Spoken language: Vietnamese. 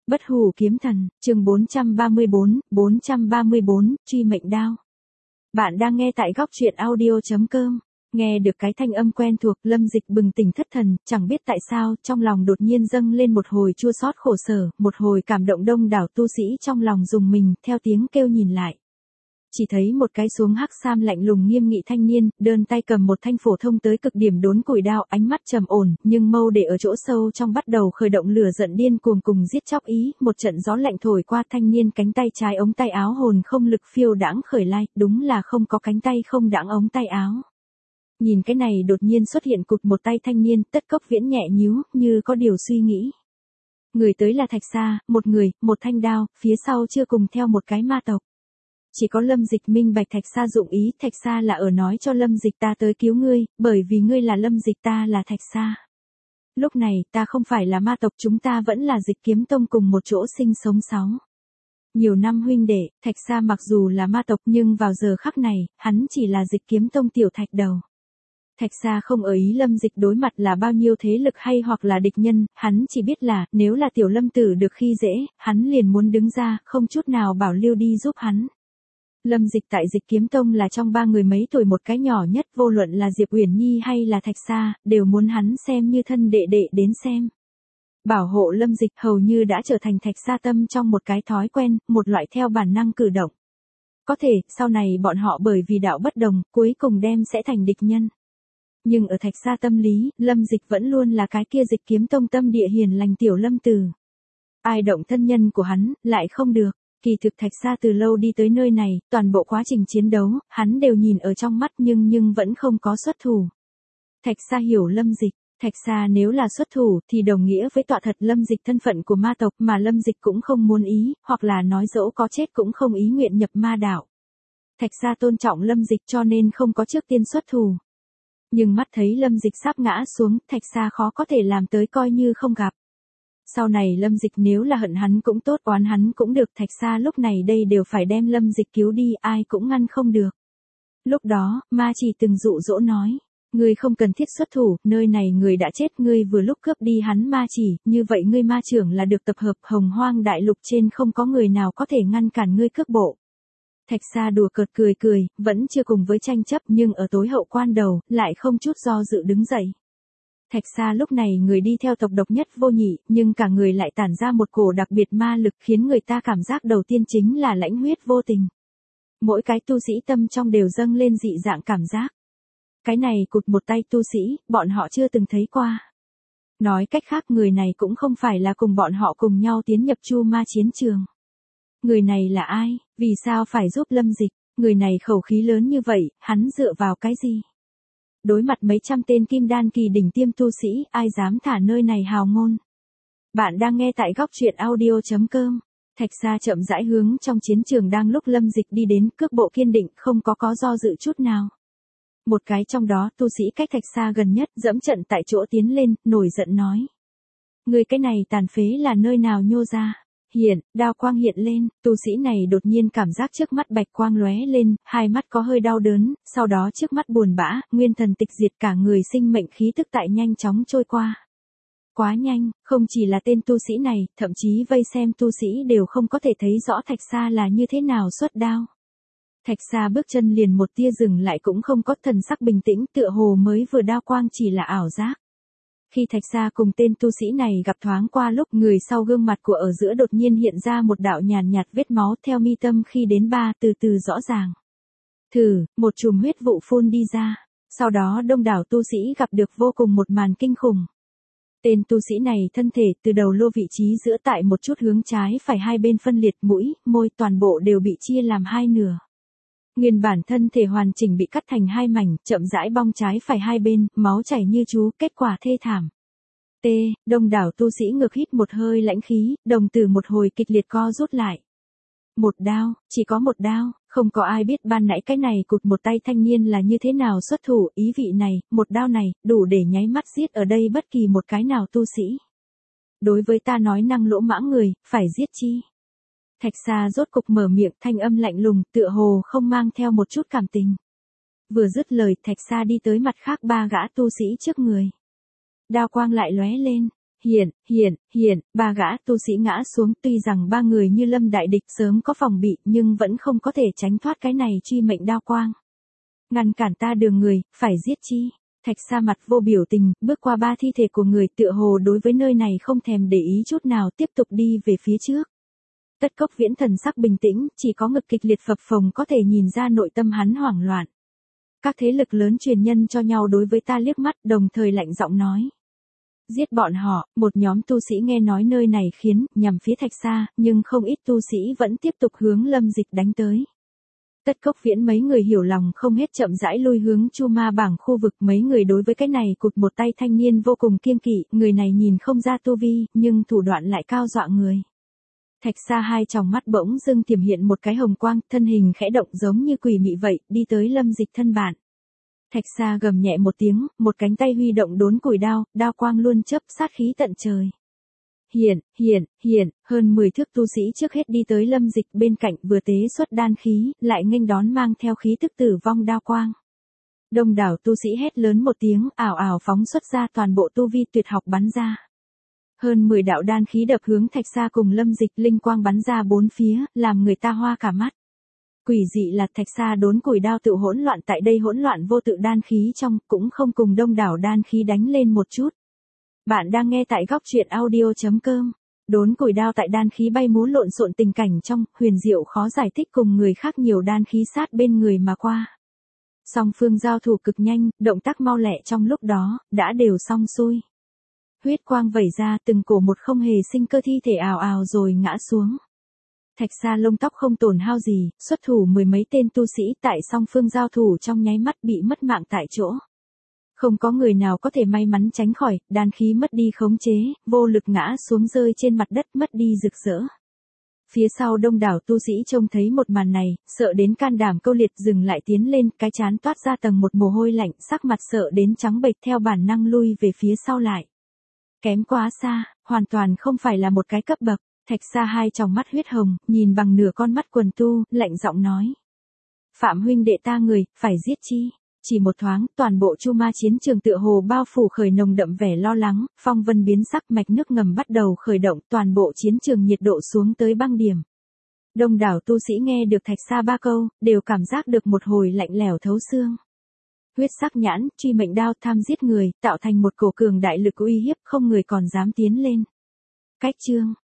Bất hủ kiếm thần, chương 434, truy mệnh đao. Bạn đang nghe tại góc truyện audio.com. Nghe được cái thanh âm quen thuộc, Lâm Dịch bừng tỉnh thất thần, chẳng biết tại sao, trong lòng đột nhiên dâng lên một hồi chua xót khổ sở, một hồi cảm động. Đông đảo tu sĩ trong lòng rùng mình, theo tiếng kêu nhìn lại. Chỉ thấy một cái xuống hắc sam lạnh lùng nghiêm nghị thanh niên, đơn tay cầm một thanh phổ thông tới cực điểm đốn củi đao, ánh mắt trầm ổn, nhưng mâu để ở chỗ sâu trong bắt đầu khởi động lửa giận điên cuồng cùng giết chóc ý. Một trận gió lạnh thổi qua, thanh niên cánh tay trái ống tay áo hồn không lực phiêu đãng khởi lai, đúng là không có cánh tay không đãng ống tay áo. Nhìn cái này đột nhiên xuất hiện cụt một tay thanh niên, Tất Cốc Viễn nhẹ nhíu, như có điều suy nghĩ. Người tới là Thạch Sa, một người, một thanh đao, phía sau chưa cùng theo một cái ma tộc. Chỉ có Lâm Dịch minh bạch Thạch Sa dụng ý, Thạch Sa là ở nói cho Lâm Dịch ta tới cứu ngươi, bởi vì ngươi là Lâm Dịch, ta là Thạch Sa. Lúc này, ta không phải là ma tộc, chúng ta vẫn là Dịch Kiếm Tông cùng một chỗ sinh sống sáu. Nhiều năm huynh đệ, Thạch Sa mặc dù là ma tộc nhưng vào giờ khắc này, hắn chỉ là Dịch Kiếm Tông tiểu thạch đầu. Thạch Sa không ở ý Lâm Dịch đối mặt là bao nhiêu thế lực hay hoặc là địch nhân, hắn chỉ biết là, nếu là tiểu Lâm tử được khi dễ, hắn liền muốn đứng ra, không chút nào bảo lưu đi giúp hắn. Lâm Dịch tại Dịch Kiếm Tông là trong ba người mấy tuổi một cái nhỏ nhất, vô luận là Diệp Uyển Nhi hay là Thạch Sa, đều muốn hắn xem như thân đệ đệ đến xem. Bảo hộ Lâm Dịch hầu như đã trở thành Thạch Sa tâm trong một cái thói quen, một loại theo bản năng cử động. Có thể, sau này bọn họ bởi vì đạo bất đồng, cuối cùng đem sẽ thành địch nhân. Nhưng ở Thạch Sa tâm lý, Lâm Dịch vẫn luôn là cái kia Dịch Kiếm Tông tâm địa hiền lành tiểu Lâm tử. Ai động thân nhân của hắn, lại không được. Kỳ thực Thạch Sa từ lâu đi tới nơi này, toàn bộ quá trình chiến đấu, hắn đều nhìn ở trong mắt nhưng vẫn không có xuất thủ. Thạch Sa hiểu Lâm Dịch, Thạch Sa nếu là xuất thủ thì đồng nghĩa với tọa thật Lâm Dịch thân phận của ma tộc mà Lâm Dịch cũng không muốn ý, hoặc là nói dẫu có chết cũng không ý nguyện nhập ma đạo. Thạch Sa tôn trọng Lâm Dịch cho nên không có trước tiên xuất thủ. Nhưng mắt thấy Lâm Dịch sắp ngã xuống, Thạch Sa khó có thể làm tới coi như không gặp. Sau này Lâm Dịch nếu là hận hắn cũng tốt, oán hắn cũng được, Thạch Sa lúc này đây đều phải đem Lâm Dịch cứu đi, ai cũng ngăn không được. Lúc đó, ma chỉ từng dụ dỗ nói, ngươi không cần thiết xuất thủ, nơi này người đã chết, ngươi vừa lúc cướp đi hắn ma chỉ, như vậy ngươi ma trưởng là được tập hợp, Hồng Hoang đại lục trên không có người nào có thể ngăn cản ngươi cước bộ. Thạch Sa đùa cợt cười, vẫn chưa cùng với tranh chấp nhưng ở tối hậu quan đầu, lại không chút do dự đứng dậy. Thạch Sa lúc này người đi theo tộc độc nhất vô nhị, nhưng cả người lại tản ra một cổ đặc biệt ma lực khiến người ta cảm giác đầu tiên chính là lãnh huyết vô tình. Mỗi cái tu sĩ tâm trong đều dâng lên dị dạng cảm giác. Cái này cụt một tay tu sĩ, bọn họ chưa từng thấy qua. Nói cách khác người này cũng không phải là cùng bọn họ cùng nhau tiến nhập Chu Ma chiến trường. Người này là ai, vì sao phải giúp Lâm Dịch, người này khẩu khí lớn như vậy, hắn dựa vào cái gì? Đối mặt mấy trăm tên kim đan kỳ đỉnh tiêm tu sĩ, ai dám thả nơi này hào ngôn. Bạn đang nghe tại góc truyện audio.com. Thạch Sa chậm rãi hướng trong chiến trường, đang lúc Lâm Dịch đi đến, cước bộ kiên định, không có do dự chút nào. Một cái trong đó tu sĩ cách Thạch Sa gần nhất, dẫm trận tại chỗ tiến lên, nổi giận nói. Người cái này tàn phế là nơi nào nhô ra? Đao quang hiện lên, tu sĩ này đột nhiên cảm giác trước mắt bạch quang lóe lên, hai mắt có hơi đau đớn, sau đó trước mắt buồn bã, nguyên thần tịch diệt, cả người sinh mệnh khí tức tại nhanh chóng trôi qua. Quá nhanh, không chỉ là tên tu sĩ này, thậm chí vây xem tu sĩ đều không có thể thấy rõ Thạch Sa là như thế nào xuất đao. Thạch Sa bước chân liền một tia dừng lại cũng không có, thần sắc bình tĩnh, tựa hồ mới vừa đao quang chỉ là ảo giác. Khi Thạch Sa cùng tên tu sĩ này gặp thoáng qua lúc, người sau gương mặt của ở giữa đột nhiên hiện ra một đạo nhàn nhạt vết máu, theo mi tâm khi đến ba, từ từ rõ ràng. Một chùm huyết vụ phun đi ra. Sau đó đông đảo tu sĩ gặp được vô cùng một màn kinh khủng. Tên tu sĩ này thân thể từ đầu lô vị trí giữa tại một chút hướng trái phải hai bên phân liệt, mũi, môi toàn bộ đều bị chia làm hai nửa. Nguyên bản thân thể hoàn chỉnh bị cắt thành hai mảnh, chậm rãi bong trái phải hai bên, máu chảy như chú, kết quả thê thảm. Đông đảo tu sĩ ngược hít một hơi lãnh khí, đồng tử một hồi kịch liệt co rút lại. Một đao, chỉ có một đao, không có ai biết ban nãy cái này cụt một tay thanh niên là như thế nào xuất thủ, ý vị này, một đao này, đủ để nháy mắt giết ở đây bất kỳ một cái nào tu sĩ. Đối với ta nói năng lỗ mãng người, phải giết chi? Thạch Sa rốt cục mở miệng, thanh âm lạnh lùng, tựa hồ không mang theo một chút cảm tình. Vừa dứt lời, Thạch Sa đi tới mặt khác ba gã tu sĩ trước người. Đao quang lại lóe lên, Hiện, ba gã tu sĩ ngã xuống, tuy rằng ba người như lâm đại địch sớm có phòng bị nhưng vẫn không có thể tránh thoát cái này truy mệnh đao quang. Ngăn cản ta đường người, phải giết chi. Thạch Sa mặt vô biểu tình, bước qua ba thi thể của người, tựa hồ đối với nơi này không thèm để ý chút nào, tiếp tục đi về phía trước. Tất Cốc Viễn thần sắc bình tĩnh, chỉ có ngực kịch liệt phập phồng có thể nhìn ra nội tâm hắn hoảng loạn. Các thế lực lớn truyền nhân cho nhau đối với ta liếc mắt, đồng thời lạnh giọng nói. Giết bọn họ. Một nhóm tu sĩ nghe nói nơi này khiến, nhằm phía Thạch Sa, nhưng không ít tu sĩ vẫn tiếp tục hướng Lâm Dịch đánh tới. Tất Cốc Viễn mấy người hiểu lòng không hết chậm rãi lui hướng Chu Ma bảng khu vực, mấy người đối với cái này cụt một tay thanh niên vô cùng kiêng kỵ, người này nhìn không ra tu vi, nhưng thủ đoạn lại cao dọa người. Thạch Sa hai tròng mắt bỗng dưng tiềm hiện một cái hồng quang, thân hình khẽ động giống như quỷ mị vậy, đi tới Lâm Dịch thân bạn. Thạch Sa gầm nhẹ một tiếng, một cánh tay huy động đốn củi đao, đao quang luôn chớp, sát khí tận trời. Hiện, hơn 10 thước tu sĩ trước hết đi tới Lâm Dịch bên cạnh, vừa tế xuất đan khí, lại nghênh đón mang theo khí tức tử vong đao quang. Đông đảo tu sĩ hét lớn một tiếng, ảo ảo phóng xuất ra toàn bộ tu vi tuyệt học bắn ra. Hơn 10 đạo đan khí đập hướng Thạch Sa cùng Lâm Dịch, linh quang bắn ra bốn phía, làm người ta hoa cả mắt. Quỷ dị là Thạch Sa đốn củi đao tự hỗn loạn tại đây hỗn loạn vô tự đan khí trong, cũng không cùng đông đảo đan khí đánh lên một chút. Bạn đang nghe tại góc truyện audio.com. Đốn củi đao tại đan khí bay múa lộn xộn, tình cảnh trong, huyền diệu khó giải thích, cùng người khác nhiều đan khí sát bên người mà qua. Song phương giao thủ cực nhanh, động tác mau lẹ, trong lúc đó, đã đều xong xuôi. Huyết quang vẩy ra, từng cổ một không hề sinh cơ thi thể ào ào rồi ngã xuống. Thạch Sa lông tóc không tổn hao gì, xuất thủ mười mấy tên tu sĩ tại song phương giao thủ trong nháy mắt bị mất mạng tại chỗ. Không có người nào có thể may mắn tránh khỏi, đan khí mất đi khống chế, vô lực ngã xuống rơi trên mặt đất, mất đi rực rỡ. Phía sau đông đảo tu sĩ trông thấy một màn này, sợ đến can đảm câu liệt, dừng lại tiến lên, cái trán toát ra tầng một mồ hôi lạnh, sắc mặt sợ đến trắng bệch, theo bản năng lui về phía sau lại. Kém quá xa, hoàn toàn không phải là một cái cấp bậc. Thạch Sa hai tròng mắt huyết hồng, nhìn bằng nửa con mắt quần tu, lạnh giọng nói. Phạm huynh đệ ta người, phải giết chi. Chỉ một thoáng, toàn bộ Chu Ma chiến trường tựa hồ bao phủ khởi nồng đậm vẻ lo lắng, phong vân biến sắc, mạch nước ngầm bắt đầu khởi động, toàn bộ chiến trường nhiệt độ xuống tới băng điểm. Đông đảo tu sĩ nghe được Thạch Sa ba câu, đều cảm giác được một hồi lạnh lẽo thấu xương. Huyết sắc nhãn, truy mệnh đao, tham giết người, tạo thành một cổ cường đại lực uy hiếp, không người còn dám tiến lên. Cách chương